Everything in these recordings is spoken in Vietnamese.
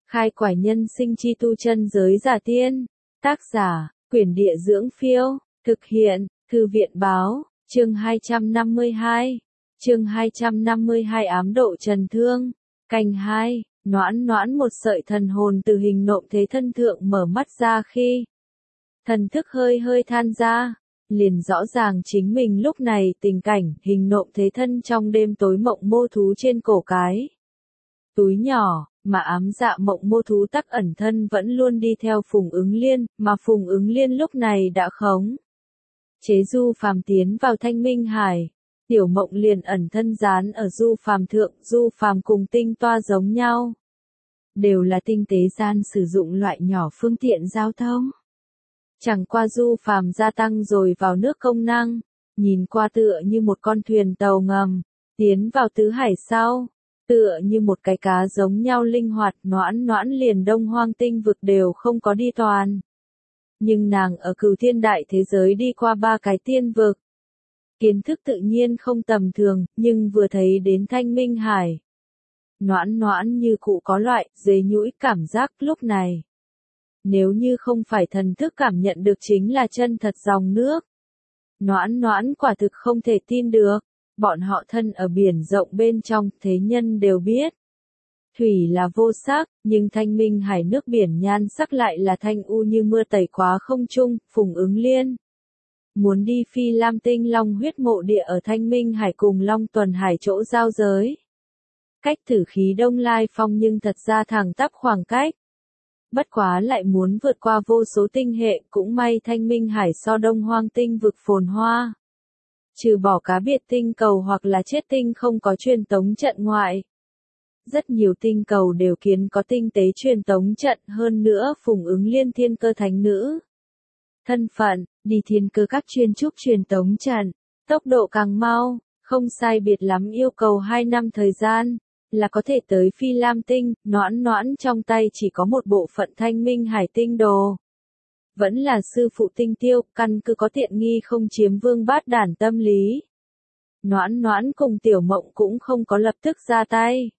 Khai quải nhân sinh chi tu chân giới giả tiên. Tác giả, Quyển Địa Dưỡng Phiêu. Thực hiện, Thư viện Báo. Chương 252. Chương 252 ám độ trần thương. Canh 2. Noãn noãn một sợi thần hồn từ hình nộm thế thân thượng mở mắt ra khi thần thức hơi hơi than ra, liền rõ ràng chính mình lúc này tình cảnh hình nộm thế thân trong đêm tối mộng mô thú trên cổ cái túi nhỏ, mà ám dạ mộng mô thú tắc ẩn thân vẫn luôn đi theo Phùng Ứng Liên, mà Phùng Ứng Liên lúc này đã khống chế Du Phàm tiến vào Thanh Minh Hải. Tiểu Mộng liền ẩn thân dán ở Du Phàm thượng, Du Phàm cùng Tinh Toa giống nhau, đều là tinh tế gian sử dụng loại nhỏ phương tiện giao thông. Chẳng qua Du Phàm gia tăng rồi vào nước công năng, nhìn qua tựa như một con thuyền tàu ngầm, tiến vào tứ hải sau, tựa như một cái cá giống nhau linh hoạt. Noãn noãn liền Đông Hoang tinh vực đều không có đi toàn. Nhưng nàng ở Cửu Thiên Đại thế giới đi qua 3 cái tiên vực. Kiến thức tự nhiên không tầm thường, nhưng vừa thấy đến Thanh Minh Hải, noãn noãn như cụ có loại dế nhũi cảm giác lúc này. Nếu như không phải thần thức cảm nhận được chính là chân thật dòng nước. Noãn noãn quả thực không thể tin được, bọn họ thân ở biển rộng bên trong, thế nhân đều biết. Thủy là vô sắc, nhưng Thanh Minh Hải nước biển nhan sắc lại là thanh u như mưa tẩy quá không trung. Phùng Ứng Liên muốn đi Phi Lam Tinh Long huyết mộ địa ở Thanh Minh Hải cùng Long Tuần Hải chỗ giao giới. Cách Tử Khí Đông Lai Phong nhưng thật ra thẳng tắp khoảng cách. Bất quá lại muốn vượt qua vô số tinh hệ, cũng may Thanh Minh Hải so Đông Hoang tinh vực phồn hoa. Trừ bỏ cá biệt tinh cầu hoặc là chết tinh không có truyền tống trận ngoại. Rất nhiều tinh cầu đều kiến có tinh tế truyền tống trận, hơn nữa Phùng Ứng Liên thiên cơ thánh nữ thân phận, đi thiên cơ các chuyên trúc truyền tống trận, tốc độ càng mau, không sai biệt lắm yêu cầu 2 năm thời gian, là có thể tới Phi Lam Tinh. Noãn noãn trong tay chỉ có một bộ phận Thanh Minh Hải tinh đồ. Vẫn là sư phụ Tinh Tiêu, căn cứ có tiện nghi không chiếm vương bát đản tâm lý. Noãn noãn cùng Tiểu Mộng cũng không có lập tức ra tay,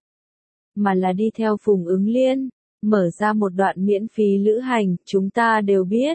mà là đi theo Phùng Ứng Liên, mở ra một đoạn miễn phí lữ hành. Chúng ta đều biết,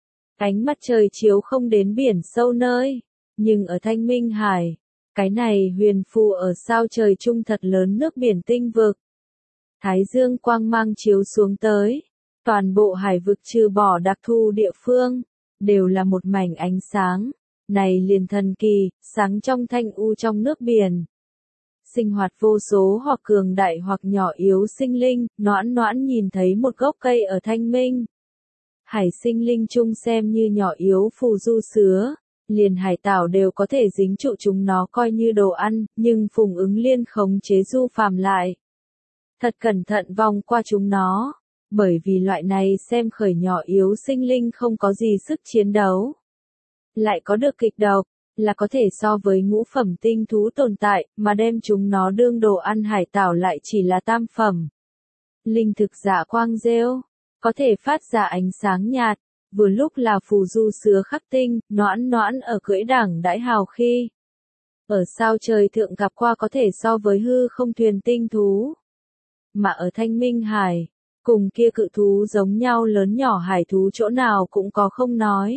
ánh mặt trời chiếu không đến biển sâu nơi, nhưng ở Thanh Minh Hải, cái này huyền phù ở sao trời trung thật lớn nước biển tinh vực. Thái dương quang mang chiếu xuống tới, toàn bộ hải vực trừ bỏ đặc thù địa phương, đều là một mảnh ánh sáng, này liền thần kỳ, sáng trong thanh u trong nước biển. Sinh hoạt vô số hoặc cường đại hoặc nhỏ yếu sinh linh. Noãn noãn nhìn thấy một gốc cây ở Thanh Minh Hải sinh linh chung xem như nhỏ yếu phù du sứa, liền hải tảo đều có thể dính trụ chúng nó coi như đồ ăn, nhưng Phùng Ứng Liên khống chế Du Phàm lại thật cẩn thận vòng qua chúng nó, bởi vì loại này xem khởi nhỏ yếu sinh linh không có gì sức chiến đấu, lại có được kịch độc, là có thể so với ngũ phẩm tinh thú tồn tại, mà đem chúng nó đương đồ ăn hải tảo lại chỉ là tam phẩm. Linh thực dạ quang rêu, có thể phát ra ánh sáng nhạt, vừa lúc là phù du sứa khắc tinh. Noãn noãn ở cưỡi đẳng đãi hào khi ở sao trời thượng gặp qua có thể so với hư không thuyền tinh thú, mà ở Thanh Minh Hải, cùng kia cự thú giống nhau lớn nhỏ hải thú chỗ nào cũng có không nói.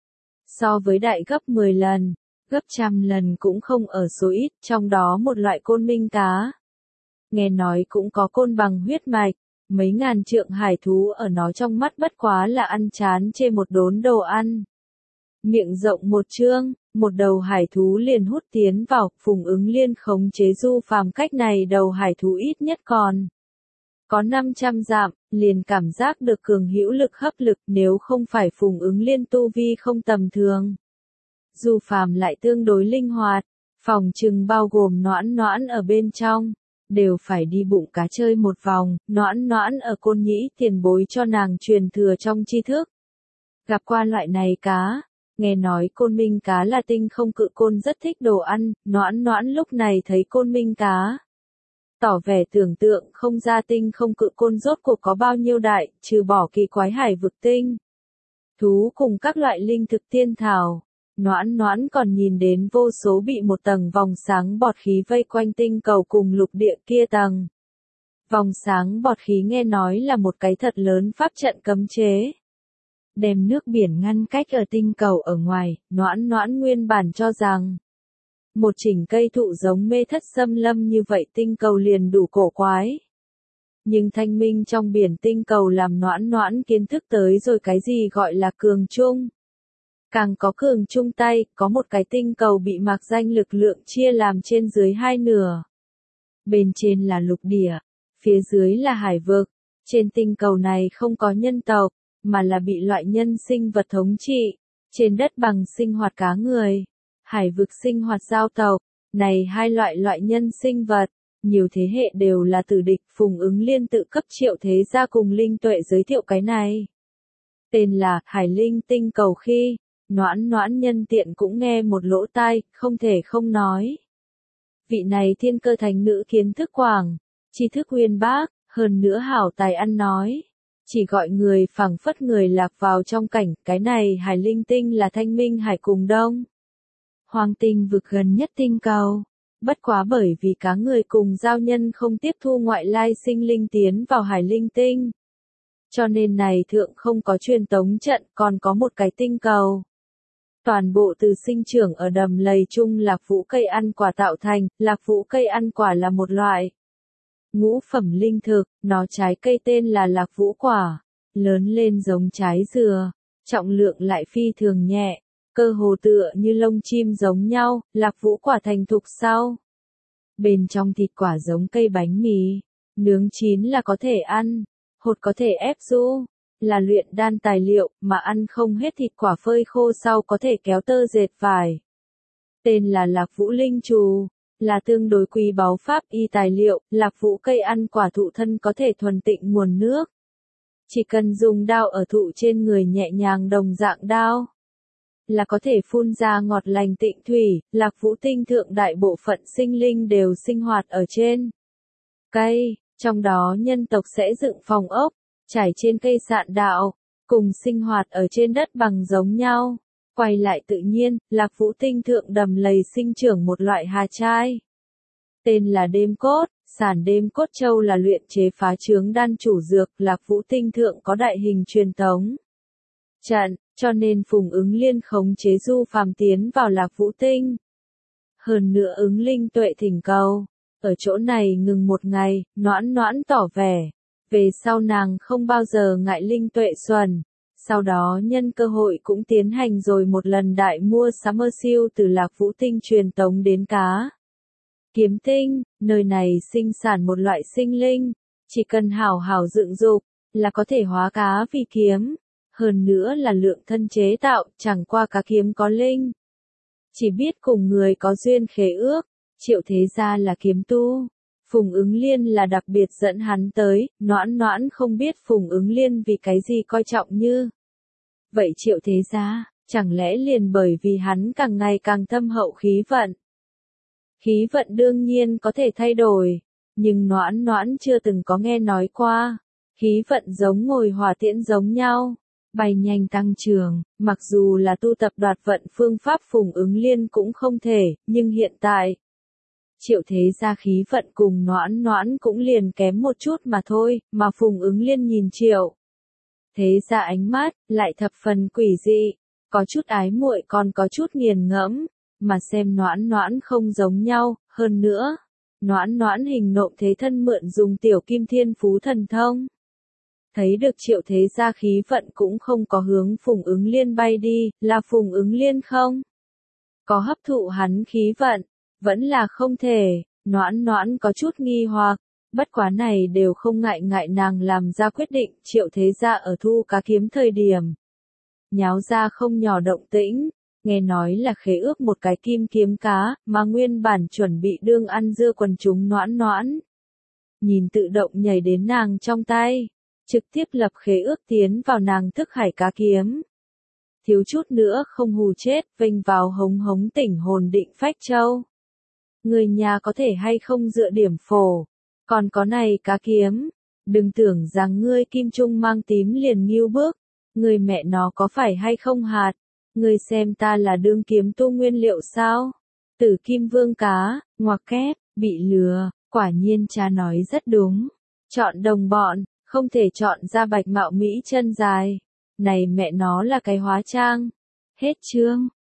So với đại gấp 10 lần, gấp trăm lần cũng không ở số ít, trong đó một loại côn minh cá. Nghe nói cũng có côn bằng huyết mạch, mấy ngàn trượng hải thú ở nó trong mắt bất quá là ăn chán chê một đốn đồ ăn. Miệng rộng một trương, một đầu hải thú liền hút tiến vào. Phùng Ứng Liên khống chế Du Phàm cách này đầu hải thú ít nhất còn có 500 dặm, liền cảm giác được cường hữu lực hấp lực. Nếu không phải Phùng Ứng Liên tu vi không tầm thường, Du Phàm lại tương đối linh hoạt, phòng trừng bao gồm noãn noãn ở bên trong, đều phải đi bụng cá chơi một vòng. Noãn noãn ở Côn Nhĩ tiền bối cho nàng truyền thừa trong tri thức, gặp qua loại này cá, nghe nói côn minh cá là tinh không cự côn rất thích đồ ăn. Noãn noãn lúc này thấy côn minh cá, tỏ vẻ tưởng tượng không ra tinh không cự côn rốt cuộc có bao nhiêu đại, trừ bỏ kỳ quái hải vực tinh thú cùng các loại linh thực tiên thảo. Noãn noãn còn nhìn đến vô số bị một tầng vòng sáng bọt khí vây quanh tinh cầu cùng lục địa kia tầng Vòng sáng bọt khí nghe nói là một cái thật lớn pháp trận cấm chế. Đem nước biển ngăn cách ở tinh cầu ở ngoài, Noãn Noãn nguyên bản cho rằng một chỉnh cây thụ giống mê thất xâm lâm như vậy tinh cầu liền đủ cổ quái. Nhưng thanh minh trong biển tinh cầu làm Noãn Noãn kiến thức tới rồi cái gì gọi là cường chung. Càng có cường chung tay, có một cái tinh cầu bị mạc danh lực lượng chia làm trên dưới hai nửa. Bên trên là lục địa, phía dưới là hải vực. Trên tinh cầu này không có nhân tộc, mà là bị loại nhân sinh vật thống trị. Trên đất bằng sinh hoạt cá người, hải vực sinh hoạt giao tộc. Này hai loại nhân sinh vật, nhiều thế hệ đều là tử địch. Phùng Ứng Liên tự cấp Triệu Thế Gia cùng Linh Tuệ giới thiệu cái này. Tên là Hải Linh tinh cầu khi, Noãn Noãn nhân tiện cũng nghe một lỗ tai, không thể không nói. Vị này thiên cơ thánh nữ kiến thức quảng, tri thức uyên bác, hơn nữa hảo tài ăn nói. Chỉ gọi người phảng phất người lạc vào trong cảnh, cái này Hải Linh tinh là thanh minh hải cùng đông. Hoàng tinh vực gần nhất tinh cầu. Bất quá bởi vì cá người cùng giao nhân không tiếp thu ngoại lai sinh linh tiến vào Hải Linh tinh. Cho nên này thượng không có truyền tống trận, còn có một cái tinh cầu. Toàn bộ từ sinh trưởng ở đầm lầy chung lạc vũ cây ăn quả tạo thành. Lạc vũ cây ăn quả là một loại ngũ phẩm linh thực, nó trái cây tên là lạc vũ quả, lớn lên giống trái dừa, trọng lượng lại phi thường nhẹ, cơ hồ tựa như lông chim giống nhau. Lạc vũ quả thành thục sau, bên trong thịt quả giống cây bánh mì, nướng chín là có thể ăn, hột có thể ép giũ, là luyện đan tài liệu, mà ăn không hết thịt quả phơi khô sau có thể kéo tơ dệt vải. Tên là lạc vũ linh trù, là tương đối quý báu pháp y tài liệu. Lạc vũ cây ăn quả thụ thân có thể thuần tịnh nguồn nước. Chỉ cần dùng đao ở thụ trên người nhẹ nhàng đồng dạng đao, là có thể phun ra ngọt lành tịnh thủy. Lạc vũ tinh thượng đại bộ phận sinh linh đều sinh hoạt ở trên cây, trong đó nhân tộc sẽ dựng phòng ốc, trải trên cây sạn đạo, cùng sinh hoạt ở trên đất bằng giống nhau. Quay lại tự nhiên, lạc vũ tinh thượng đầm lầy sinh trưởng một loại hà trai. Tên là đêm cốt, sản đêm cốt châu là luyện chế phá trướng đan chủ dược. Lạc vũ tinh thượng có đại hình truyền tống trận, cho nên Phùng Ứng Liên khống chế du phàm tiến vào lạc vũ tinh. Hơn nữa Ứng Linh Tuệ thỉnh cầu, ở chỗ này ngừng một ngày. Noãn Noãn tỏ vẻ, về sau nàng không bao giờ ngại Linh Tuệ xuẩn. Sau đó nhân cơ hội cũng tiến hành rồi một lần đại mua sắm siêu từ lạc vũ tinh truyền tống đến cá kiếm tinh. Nơi này sinh sản một loại sinh linh, chỉ cần hảo hảo dựng dục, là có thể hóa cá vì kiếm. Hơn nữa là lượng thân chế tạo, chẳng qua cá kiếm có linh. Chỉ biết cùng người có duyên khế ước. Triệu Thế Gia là kiếm tu, Phùng Ứng Liên là đặc biệt dẫn hắn tới. Noãn Noãn không biết Phùng Ứng Liên vì cái gì coi trọng như vậy Triệu Thế Gia, chẳng lẽ liền bởi vì hắn càng ngày càng thâm hậu khí vận. Khí vận đương nhiên có thể thay đổi, nhưng Noãn Noãn chưa từng có nghe nói qua. Khí vận giống ngồi hỏa tiễn giống nhau, bay nhanh tăng trưởng. Mặc dù là tu tập đoạt vận phương pháp Phùng Ứng Liên cũng không thể, nhưng hiện tại Triệu Thế Gia khí vận cùng Noãn Noãn cũng liền kém một chút mà thôi. Mà Phùng Ứng Liên nhìn Triệu Thế Gia ánh mắt lại thập phần quỷ dị, có chút ái muội còn có chút nghiền ngẫm, mà xem Noãn Noãn không giống nhau. Hơn nữa, Noãn Noãn hình nộm thế thân mượn dùng tiểu kim thiên phú thần thông. Thấy được Triệu Thế Gia khí vận cũng không có hướng Phùng Ứng Liên bay đi, là Phùng Ứng Liên không có hấp thụ hắn khí vận, vẫn là không thể. Noãn Noãn có chút nghi hoặc, bất quá này đều không ngại nàng làm ra quyết định. Triệu Thế Gia ở thu cá kiếm thời điểm nháo ra không nhỏ động tĩnh, nghe nói là khế ước một cái kim kiếm cá, mà nguyên bản chuẩn bị đương ăn dưa quần chúng Noãn Noãn nhìn tự động nhảy đến nàng trong tay, trực tiếp lập khế ước tiến vào nàng thức hải cá kiếm. Thiếu chút nữa không hù chết, vênh vào hống hống tỉnh hồn định phách châu. Người nhà có thể hay không dựa điểm phổ, còn có này cá kiếm, đừng tưởng rằng ngươi kim trung mang tím liền nghiêu bước, người mẹ nó có phải hay không hạt, ngươi xem ta là đương kiếm tu nguyên liệu sao? Tử Kim Vương cá, ngoặc kép, bị lừa, quả nhiên cha nói rất đúng. Chọn đồng bọn, không thể chọn ra Bạch Mạo Mỹ chân dài. Này mẹ nó là cái hóa trang. Hết chương.